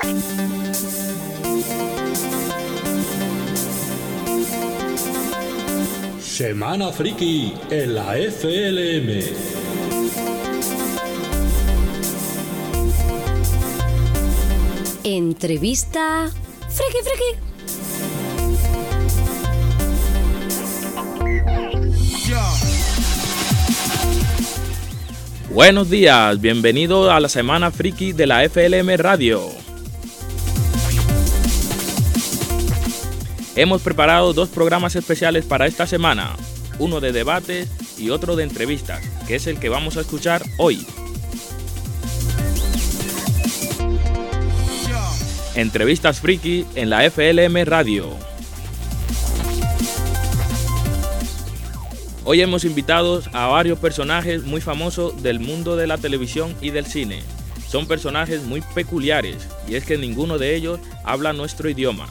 Semana Friki en la FLM. Entrevista Friki Friki. Buenos días, bienvenido a la Semana Friki de la FLM Radio. Hemos preparado dos programas especiales para esta semana, uno de debates y otro de entrevistas, que es el que vamos a escuchar hoy. Entrevistas Friki en la FLM Radio. Hoy hemos invitado a varios personajes muy famosos del mundo de la televisión y del cine. Son personajes muy peculiares, y es que ninguno de ellos habla nuestro idioma.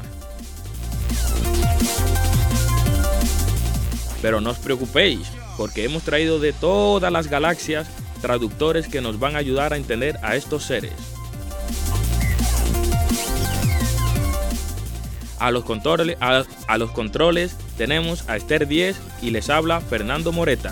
Pero no os preocupéis, porque hemos traído de todas las galaxias traductores que nos van a ayudar a entender a estos seres. A los controles tenemos a Esther 10 y les habla Fernando Moreta.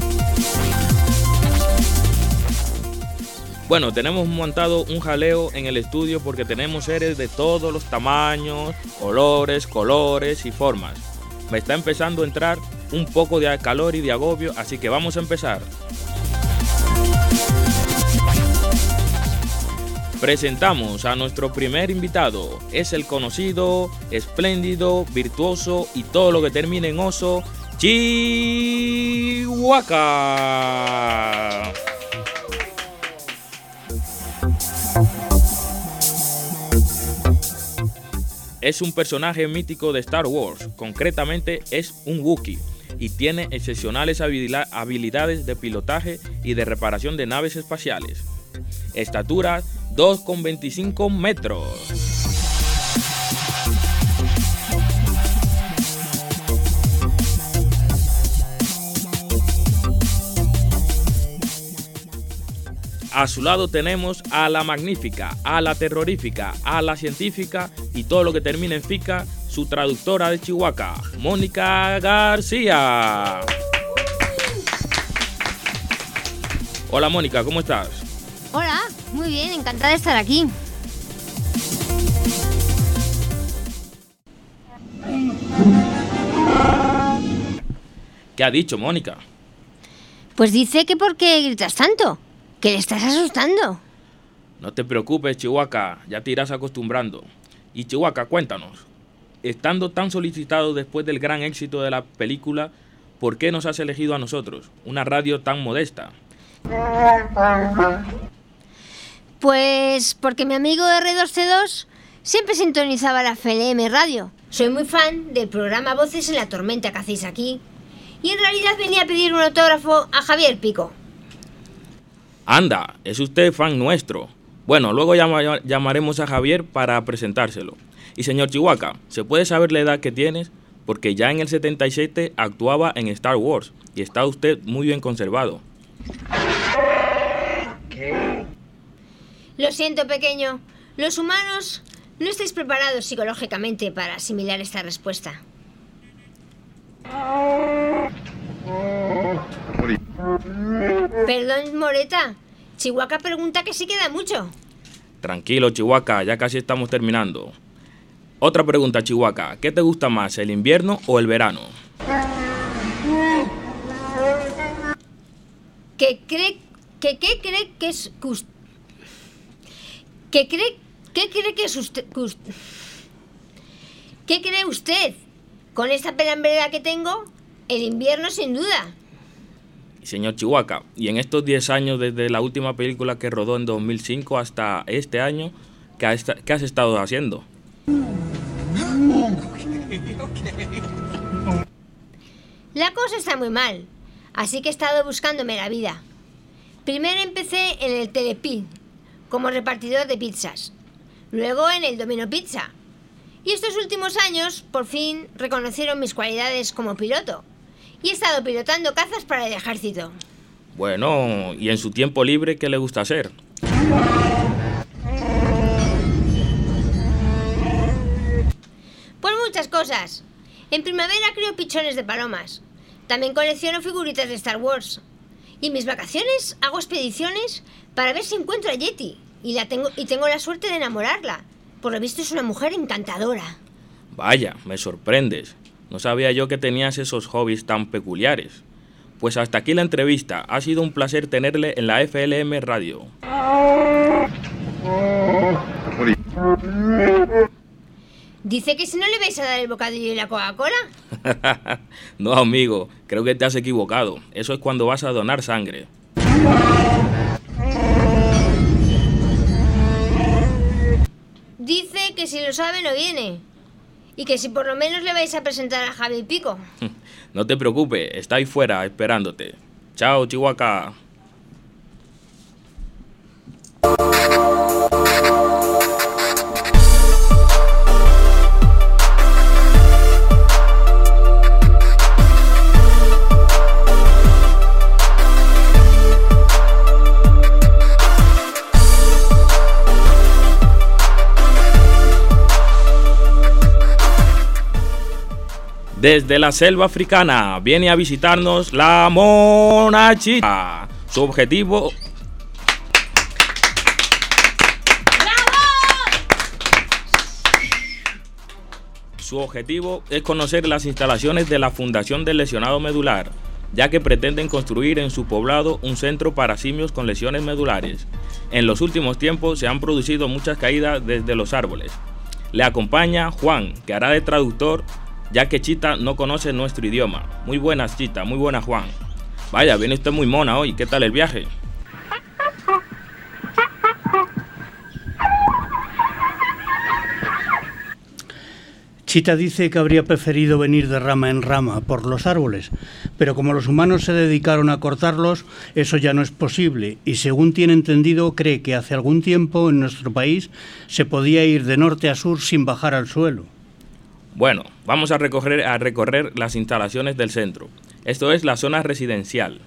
Bueno, tenemos montado un jaleo en el estudio porque tenemos seres de todos los tamaños, olores, colores y formas. Me está empezando a entrar un poco de calor y de agobio, así que vamos a empezar. Presentamos a nuestro primer invitado. Es el conocido, espléndido, virtuoso y todo lo que termine en oso, Chihuahua. Es un personaje mítico de Star Wars, concretamente es un Wookiee y tiene excepcionales habilidades de pilotaje y de reparación de naves espaciales. Estatura 2,25 metros. A su lado tenemos a la magnífica, a la terrorífica, a la científica y todo lo que termina en fica, su traductora de Chihuahua, Mónica García. Hola Mónica, ¿cómo estás? Hola, muy bien, encantada de estar aquí. ¿Qué ha dicho Mónica? Pues dice que ¿por qué gritas tanto? Que le estás asustando. No te preocupes, Chihuahua, ya te irás acostumbrando. Y Chihuahua, cuéntanos, estando tan solicitado después del gran éxito de la película, ¿por qué nos has elegido a nosotros, una radio tan modesta? Pues porque mi amigo R2C2 siempre sintonizaba la FLM Radio. Soy muy fan del programa Voces en la Tormenta que hacéis aquí. Y en realidad venía a pedir un autógrafo a Javier Pico. Anda, es usted fan nuestro. Bueno, luego llamaremos a Javier para presentárselo. Y señor Chihuahua, ¿se puede saber la edad que tienes? Porque ya en el 77 actuaba en Star Wars y está usted muy bien conservado. ¿Qué? Lo siento, pequeño. Los humanos no estáis preparados psicológicamente para asimilar esta respuesta. Perdón, Moreta. Chihuahua pregunta que si queda mucho. Tranquilo, Chihuahua, ya casi estamos terminando. Otra pregunta, Chihuahua. ¿Qué te gusta más, el invierno o el verano? ¿Qué cree usted? Con esta pelambrera que tengo, el invierno sin duda. Señor Chihuahua, y en estos 10 años desde la última película que rodó en 2005 hasta este año, ¿qué has estado haciendo? La cosa está muy mal, así que he estado buscándome la vida. Primero empecé en el Telepizza, como repartidor de pizzas. Luego en el Domino Pizza. Y estos últimos años, por fin, reconocieron mis cualidades como piloto. Y he estado pilotando cazas para el ejército. Bueno, ¿y en su tiempo libre qué le gusta hacer? muchas cosas. En primavera crío pichones de palomas. También colecciono figuritas de Star Wars. Y en mis vacaciones hago expediciones para ver si encuentro a Yeti. Y tengo la suerte de enamorarla. Por lo visto es una mujer encantadora. Vaya, me sorprendes. No sabía yo que tenías esos hobbies tan peculiares. Pues hasta aquí la entrevista. Ha sido un placer tenerle en la FLM Radio. Dice que si no le vais a dar el bocadillo y la Coca-Cola. No, amigo, creo que te has equivocado. Eso es cuando vas a donar sangre. Dice que si lo sabe no viene. Y que si por lo menos le vais a presentar a Javi Pico. No te preocupes, está ahí fuera esperándote. Chao, Chihuahua. Desde la selva africana viene a visitarnos la mona chita. Su objetivo... Su objetivo es conocer las instalaciones de la Fundación del Lesionado Medular, ya que pretenden construir en su poblado un centro para simios con lesiones medulares. En los últimos tiempos se han producido muchas caídas desde los árboles. Le acompaña Juan, que hará de traductor, ya que Chita no conoce nuestro idioma. Muy buenas, Chita, muy buenas, Juan. Vaya, viene usted muy mona hoy, ¿qué tal el viaje? Chita dice que habría preferido venir de rama en rama por los árboles, pero como los humanos se dedicaron a cortarlos, eso ya no es posible, y según tiene entendido, cree que hace algún tiempo en nuestro país se podía ir de norte a sur sin bajar al suelo. Bueno, vamos a recorrer las instalaciones del centro. Esto es la zona residencial.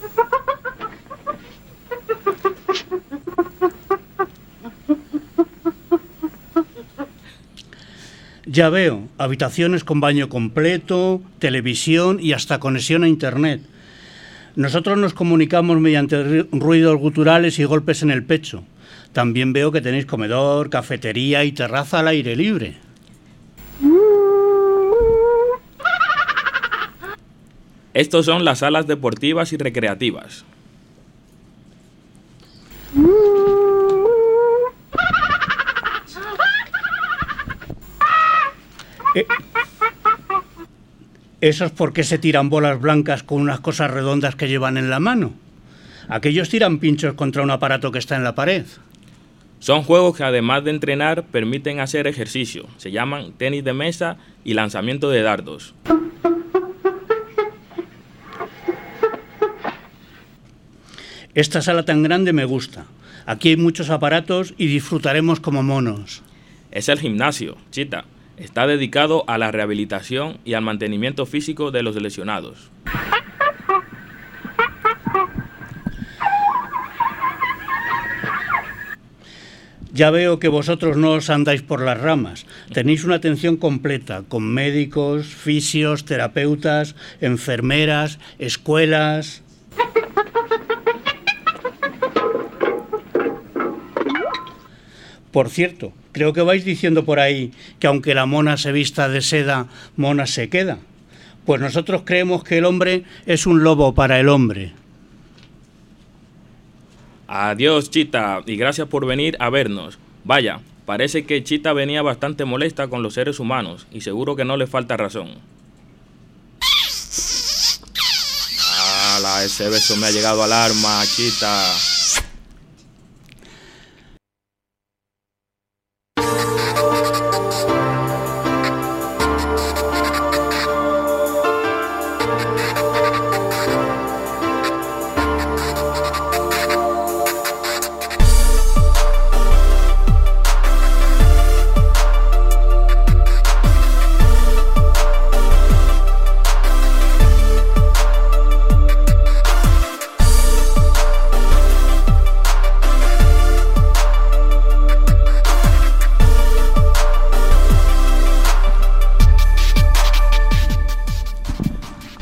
Ya veo, habitaciones con baño completo, televisión y hasta conexión a internet. Nosotros nos comunicamos mediante ruidos guturales y golpes en el pecho. También veo que tenéis comedor, cafetería y terraza al aire libre. Estos son las salas deportivas y recreativas. ¿Esos por qué se tiran bolas blancas con unas cosas redondas que llevan en la mano? Aquellos tiran pinchos contra un aparato que está en la pared. Son juegos que además de entrenar permiten hacer ejercicio. Se llaman tenis de mesa y lanzamiento de dardos. Esta sala tan grande me gusta. Aquí hay muchos aparatos y disfrutaremos como monos. Es el gimnasio, Chita. Está dedicado a la rehabilitación y al mantenimiento físico de los lesionados. Ya veo que vosotros no os andáis por las ramas. Tenéis una atención completa, con médicos, fisios, terapeutas, enfermeras, escuelas... Por cierto, creo que vais diciendo por ahí que aunque la mona se vista de seda, mona se queda. Pues nosotros creemos que el hombre es un lobo para el hombre. Adiós, Chita, y gracias por venir a vernos. Vaya, parece que Chita venía bastante molesta con los seres humanos, y seguro que no le falta razón. ¡Hala! Ese beso me ha llegado al alma, Chita.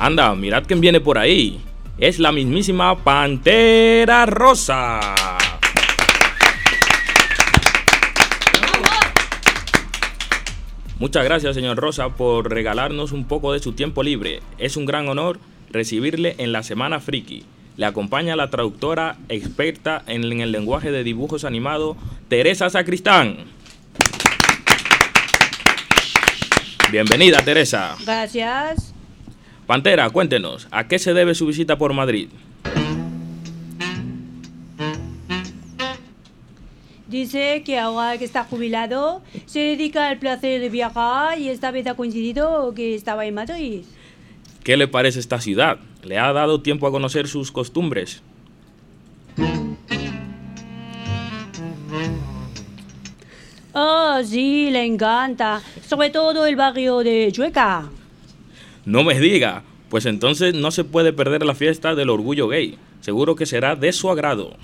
Anda, mirad quién viene por ahí. Es la mismísima Pantera Rosa. Muchas gracias, señor Rosa, por regalarnos un poco de su tiempo libre. Es un gran honor recibirle en la Semana Friki. Le acompaña la traductora experta en el lenguaje de dibujos animados, Teresa Sacristán. Bienvenida, Teresa. Gracias. Pantera, cuéntenos, ¿a qué se debe su visita por Madrid? Dice que ahora que está jubilado, se dedica al placer de viajar y esta vez ha coincidido que estaba en Madrid. ¿Qué le parece esta ciudad? ¿Le ha dado tiempo a conocer sus costumbres? Oh, sí, le encanta. Sobre todo el barrio de Chueca. No me diga, pues entonces no se puede perder la fiesta del orgullo gay. Seguro que será de su agrado.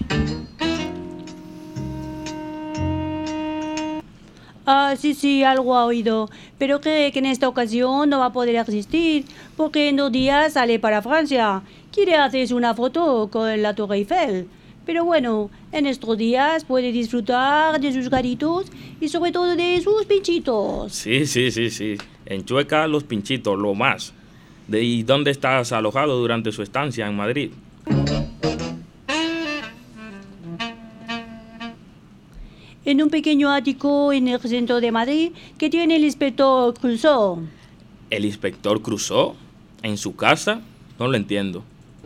Ah, sí, algo ha oído. Pero cree que en esta ocasión no va a poder asistir, porque en 2 días sale para Francia. Quiere hacerse una foto con la Torre Eiffel. Pero bueno, en estos días puede disfrutar de sus garitos y sobre todo de sus pinchitos. Sí. En Chueca los pinchitos, lo más. ¿Y dónde estás alojado durante su estancia en Madrid? En un pequeño ático en el centro de Madrid que tiene el inspector Crusoe. ¿El inspector Crusoe? ¿En su casa? No lo entiendo.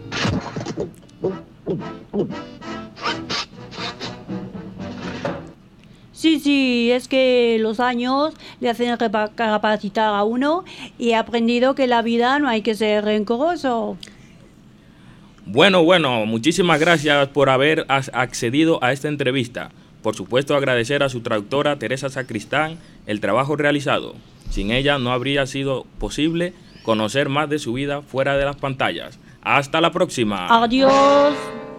Sí, es que los años le hacen recapacitar a uno y he aprendido que en la vida no hay que ser rencoroso. Bueno, muchísimas gracias por haber accedido a esta entrevista. Por supuesto, agradecer a su traductora Teresa Sacristán el trabajo realizado. Sin ella no habría sido posible conocer más de su vida fuera de las pantallas. ¡Hasta la próxima! ¡Adiós!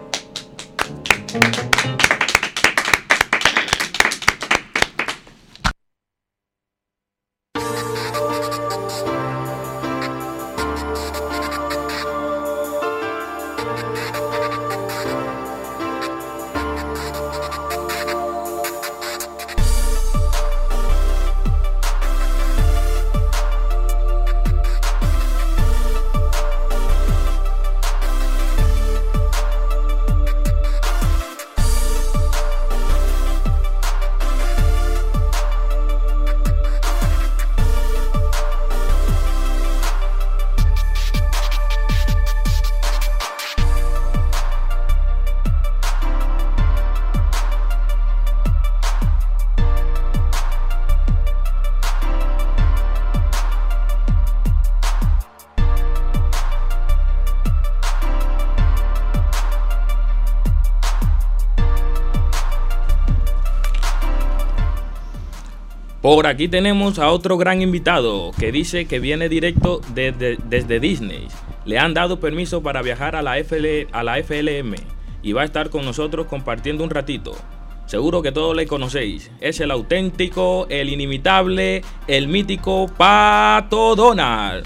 Por aquí tenemos a otro gran invitado que dice que viene directo desde Disney. Le han dado permiso para viajar a la FLM y va a estar con nosotros compartiendo un ratito. Seguro que todos le conocéis. Es el auténtico, el inimitable, el mítico Pato Donald.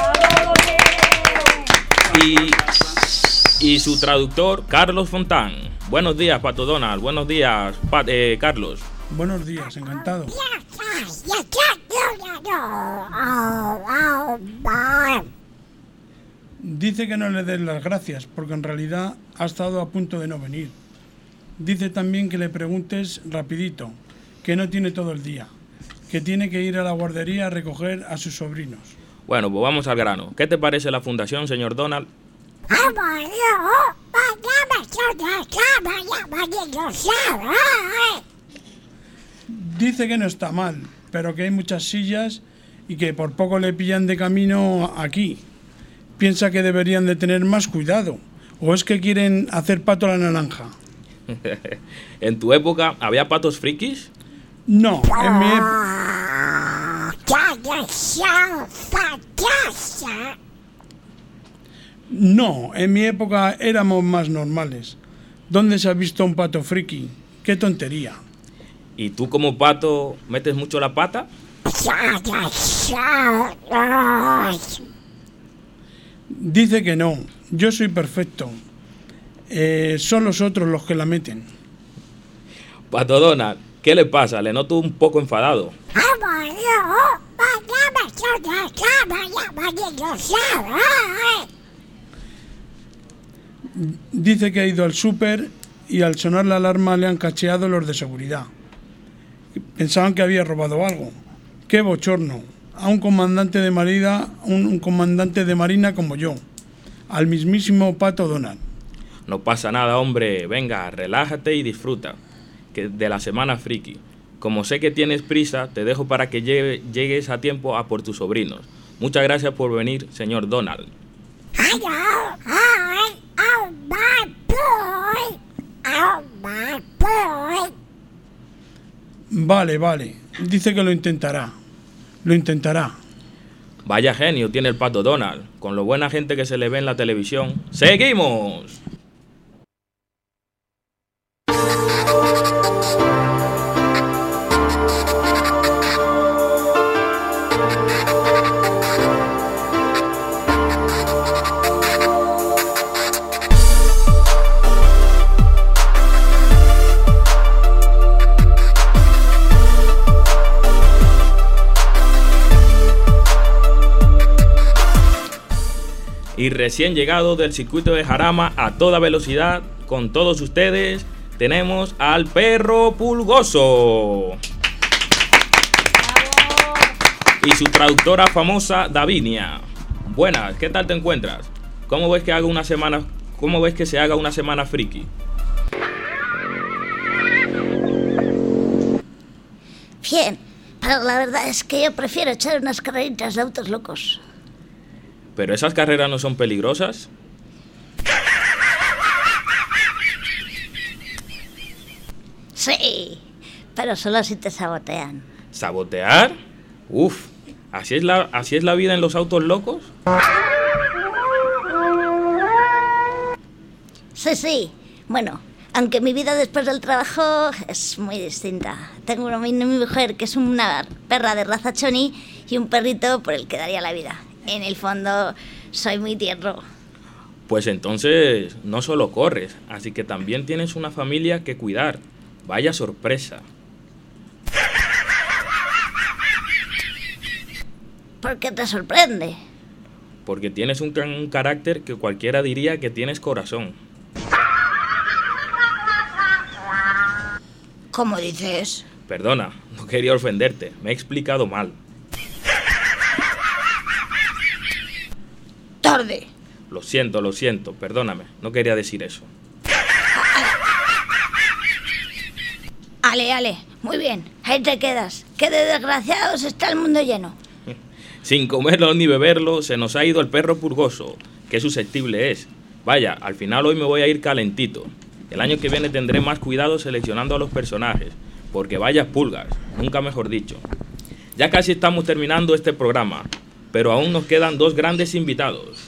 Y su traductor, Carlos Fontán. Buenos días, Pato Donald. Buenos días, Carlos. Buenos días, encantado. Dice que no le des las gracias, porque en realidad ha estado a punto de no venir. Dice también que le preguntes rapidito, que no tiene todo el día, que tiene que ir a la guardería a recoger a sus sobrinos. Bueno, pues vamos al grano. ¿Qué te parece la fundación, señor Donald? Dice que no está mal, pero que hay muchas sillas y que por poco le pillan de camino aquí. Piensa que deberían de tener más cuidado. ¿O es que quieren hacer pato a la naranja? ¿En tu época había patos frikis? No, en mi en mi época éramos más normales. ¿Dónde se ha visto un pato friki? ¡Qué tontería! ¿Y tú como pato metes mucho la pata? Dice que no, yo soy perfecto. Son los otros los que la meten. Pato Donald, ¿qué le pasa? Le noto un poco enfadado. Dice que ha ido al súper y al sonar la alarma le han cacheado los de seguridad. Pensaban que había robado algo. ¡Qué bochorno! A un comandante de marina como yo. Al mismísimo Pato Donald. No pasa nada, hombre. Venga, relájate y disfruta de la semana friki. Como sé que tienes prisa, te dejo para que llegues a tiempo a por tus sobrinos. Muchas gracias por venir, señor Donald. Vale. Dice que lo intentará. Vaya genio tiene el Pato Donald. Con lo buena gente que se le ve en la televisión. ¡Seguimos! Y recién llegado del circuito de Jarama a toda velocidad, con todos ustedes, tenemos al perro pulgoso. Y su traductora famosa, Davinia. Buenas, ¿qué tal te encuentras? ¿Cómo ves que se haga una semana friki? Bien, pero la verdad es que yo prefiero echar unas carreritas de autos locos. ¿Pero esas carreras no son peligrosas? Sí, pero solo si te sabotean. ¿Sabotear? Uf, ¿así es la vida en los autos locos? Sí. Bueno, aunque mi vida después del trabajo es muy distinta. Tengo mi mujer, que es una perra de raza choni, y un perrito por el que daría la vida. En el fondo, soy muy tierno. Pues entonces, no solo corres, así que también tienes una familia que cuidar. Vaya sorpresa. ¿Por qué te sorprende? Porque tienes un carácter que cualquiera diría que tienes corazón. ¿Cómo dices? Perdona, no quería ofenderte, me he explicado mal. Tarde. Lo siento, perdóname, no quería decir eso. Ale, muy bien, ahí te quedas. Que de desgraciados está el mundo lleno. Sin comerlo ni beberlo, se nos ha ido el perro pulgoso. Qué susceptible es. Vaya, al final hoy me voy a ir calentito. El año que viene tendré más cuidado seleccionando a los personajes, porque vaya pulgas, nunca mejor dicho. Ya casi estamos terminando este programa, pero aún nos quedan dos grandes invitados.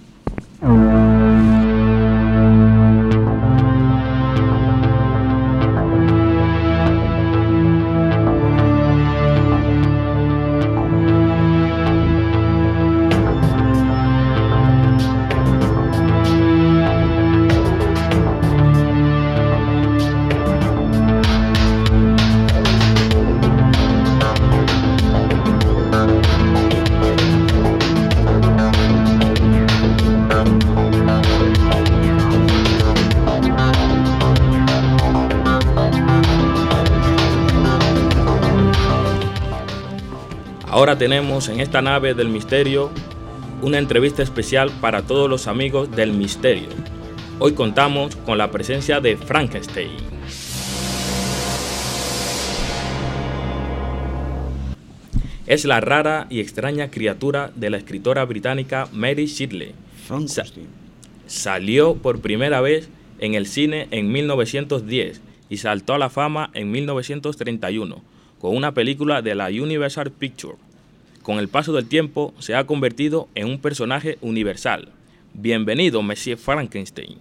Ahora tenemos en esta nave del misterio una entrevista especial para todos los amigos del misterio. Hoy contamos con la presencia de Frankenstein. Es la rara y extraña criatura de la escritora británica Mary Shelley. Salió por primera vez en el cine en 1910 y saltó a la fama en 1931 con una película de la Universal Pictures. Con el paso del tiempo se ha convertido en un personaje universal. Bienvenido, Monsieur Frankenstein.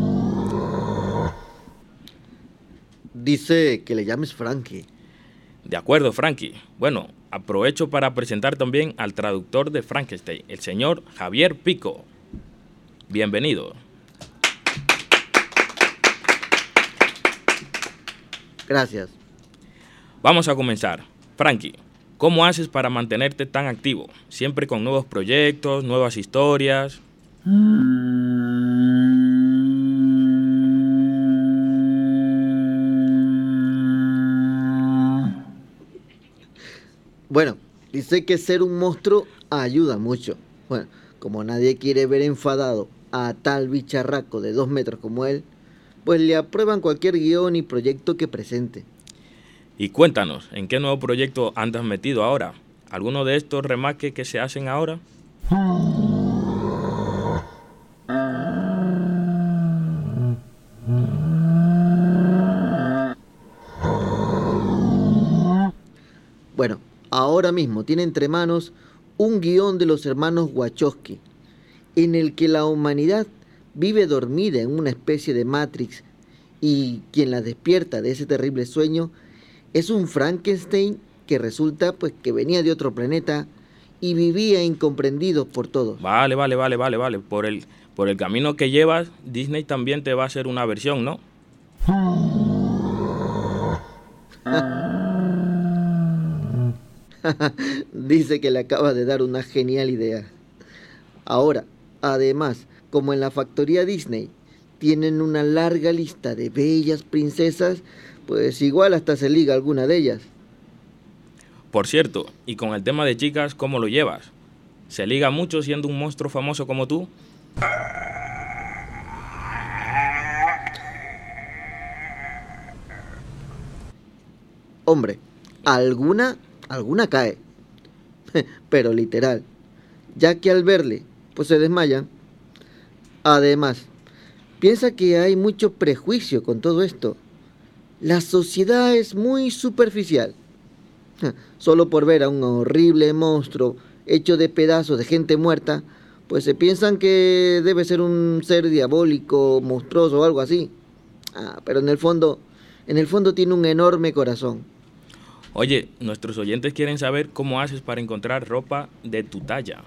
Dice que le llames Frankie. De acuerdo, Frankie. Bueno, aprovecho para presentar también al traductor de Frankenstein, el señor Javier Pico. Bienvenido. Gracias. Vamos a comenzar. Frankie, ¿cómo haces para mantenerte tan activo? Siempre con nuevos proyectos, nuevas historias. Bueno, dice que ser un monstruo ayuda mucho. Bueno, como nadie quiere ver enfadado a tal bicharraco de 2 metros como él, pues le aprueban cualquier guión y proyecto que presente. Y cuéntanos, ¿en qué nuevo proyecto andas metido ahora? ¿Alguno de estos remakes que se hacen ahora? Bueno, ahora mismo tiene entre manos un guión de los hermanos Wachowski, en el que la humanidad vive dormida en una especie de Matrix y quien la despierta de ese terrible sueño es un Frankenstein que resulta pues que venía de otro planeta y vivía incomprendido por todos. Vale. Por el camino que llevas, Disney también te va a hacer una versión, ¿no? Dice que le acaba de dar una genial idea. Ahora, además, como en la factoría Disney tienen una larga lista de bellas princesas, pues igual hasta se liga alguna de ellas. Por cierto, y con el tema de chicas, ¿cómo lo llevas? ¿Se liga mucho siendo un monstruo famoso como tú? Hombre, alguna cae, pero literal, ya que al verle, pues se desmayan. Además, piensa que hay mucho prejuicio con todo esto. La sociedad es muy superficial. Solo por ver a un horrible monstruo hecho de pedazos de gente muerta, pues se piensan que debe ser un ser diabólico, monstruoso o algo así. Pero en el fondo tiene un enorme corazón. Oye, nuestros oyentes quieren saber cómo haces para encontrar ropa de tu talla.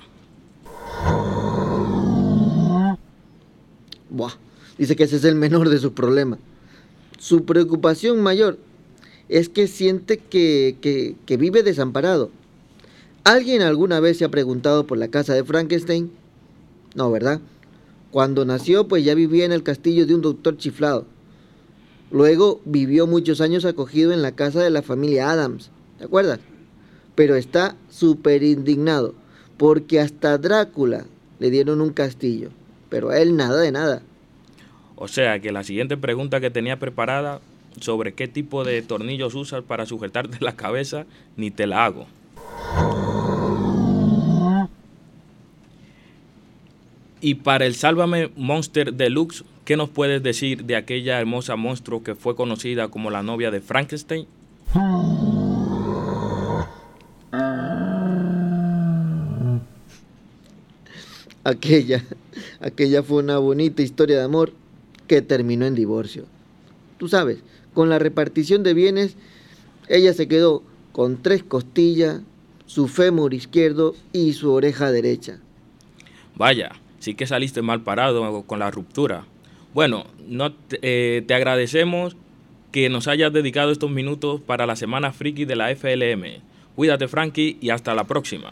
Dice que ese es el menor de sus problemas. Su preocupación mayor es que siente que vive desamparado. ¿Alguien alguna vez se ha preguntado por la casa de Frankenstein? No, ¿verdad? Cuando nació, pues ya vivía en el castillo de un doctor chiflado. Luego vivió muchos años acogido en la casa de la familia Addams, ¿te acuerdas? Pero está súper indignado, porque hasta a Drácula le dieron un castillo, pero a él nada de nada. O sea que la siguiente pregunta que tenía preparada sobre qué tipo de tornillos usas para sujetarte la cabeza, ni te la hago. Y para el Sálvame Monster Deluxe, ¿qué nos puedes decir de aquella hermosa monstruo que fue conocida como la novia de Frankenstein? Aquella fue una bonita historia de amor que terminó en divorcio. Tú sabes, con la repartición de bienes, ella se quedó con 3 costillas, su fémur izquierdo y su oreja derecha. Vaya, sí que saliste mal parado con la ruptura. Bueno, te agradecemos que nos hayas dedicado estos minutos para la Semana Friki de la FLM. Cuídate, Frankie, y hasta la próxima.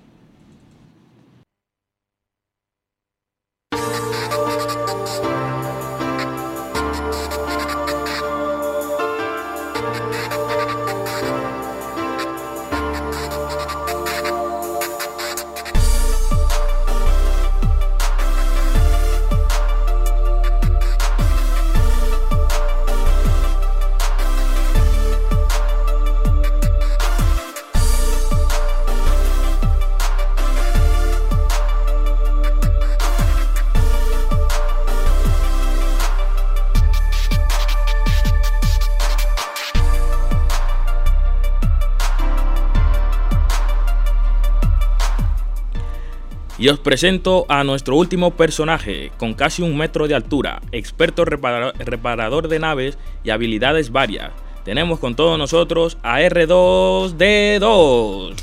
Y os presento a nuestro último personaje, con casi 1 metro de altura, experto reparador de naves y habilidades varias. tenemos con todos nosotros a R2D2.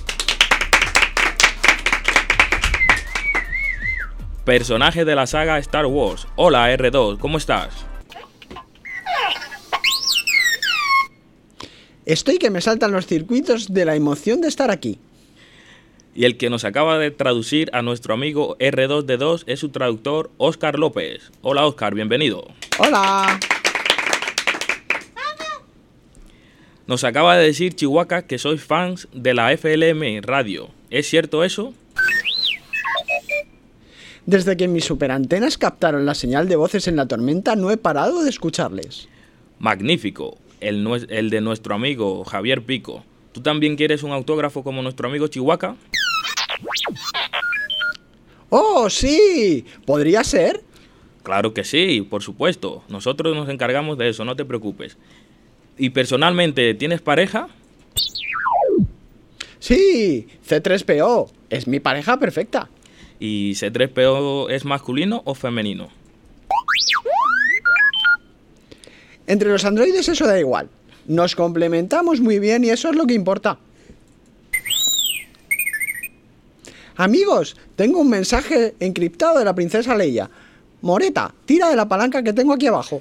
Personaje de la saga Star Wars. Hola R2, ¿cómo estás? Estoy que me saltan los circuitos de la emoción de estar aquí. Y el que nos acaba de traducir a nuestro amigo R2D2 es su traductor Óscar López. Hola Óscar, bienvenido. Hola. Nos acaba de decir Chihuahua que sois fans de la FLM Radio. ¿Es cierto eso? Desde que mis superantenas captaron la señal de voces en la tormenta no he parado de escucharles. Magnífico. El de nuestro amigo Javier Pico. ¿Tú también quieres un autógrafo como nuestro amigo Chihuahua? ¡Oh, sí! ¿Podría ser? Claro que sí, por supuesto. Nosotros nos encargamos de eso, no te preocupes. ¿Y personalmente, tienes pareja? Sí, C3PO. Es mi pareja perfecta. ¿Y C3PO es masculino o femenino? Entre los androides eso da igual. Nos complementamos muy bien y eso es lo que importa. Amigos, tengo un mensaje encriptado de la princesa Leia. Moreta, tira de la palanca que tengo aquí abajo.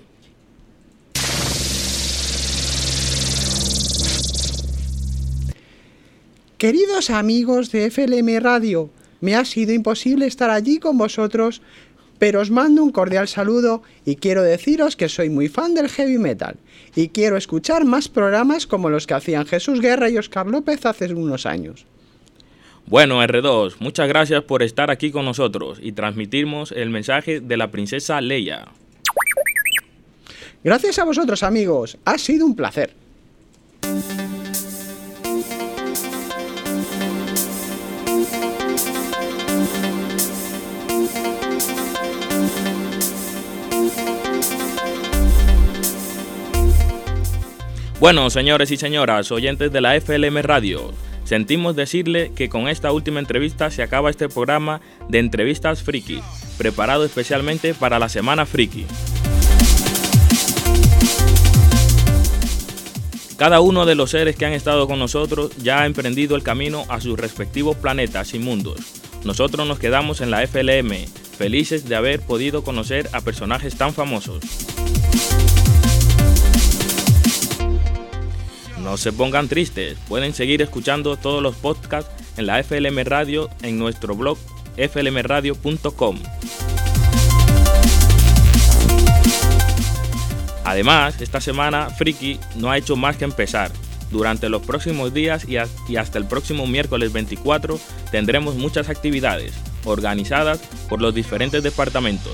Queridos amigos de FLM Radio, me ha sido imposible estar allí con vosotros, pero os mando un cordial saludo y quiero deciros que soy muy fan del heavy metal y quiero escuchar más programas como los que hacían Jesús Guerra y Óscar López hace unos años. Bueno, R2, muchas gracias por estar aquí con nosotros y transmitirnos el mensaje de la princesa Leia. Gracias a vosotros, amigos. Ha sido un placer. Bueno, señores y señoras, oyentes de la FLM Radio, sentimos decirle que con esta última entrevista se acaba este programa de entrevistas friki, preparado especialmente para la Semana Friki. Cada uno de los seres que han estado con nosotros ya ha emprendido el camino a sus respectivos planetas y mundos. Nosotros nos quedamos en la FLM, felices de haber podido conocer a personajes tan famosos. No se pongan tristes, pueden seguir escuchando todos los podcasts en la FLM Radio en nuestro blog flmradio.com. Además, esta semana Friki no ha hecho más que empezar. Durante los próximos días y hasta el próximo miércoles 24 tendremos muchas actividades organizadas por los diferentes departamentos.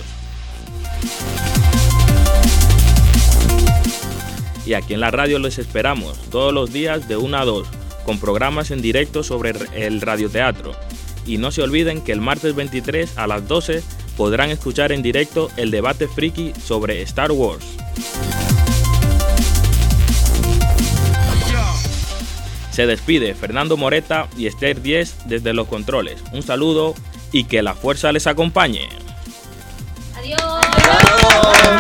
Y aquí en la radio les esperamos todos los días de 1 a 2 con programas en directo sobre el radioteatro. Y no se olviden que el martes 23 a las 12 podrán escuchar en directo el debate friki sobre Star Wars. Se despide Fernando Moreta y Esther 10 desde los controles. Un saludo y que la fuerza les acompañe. Adiós.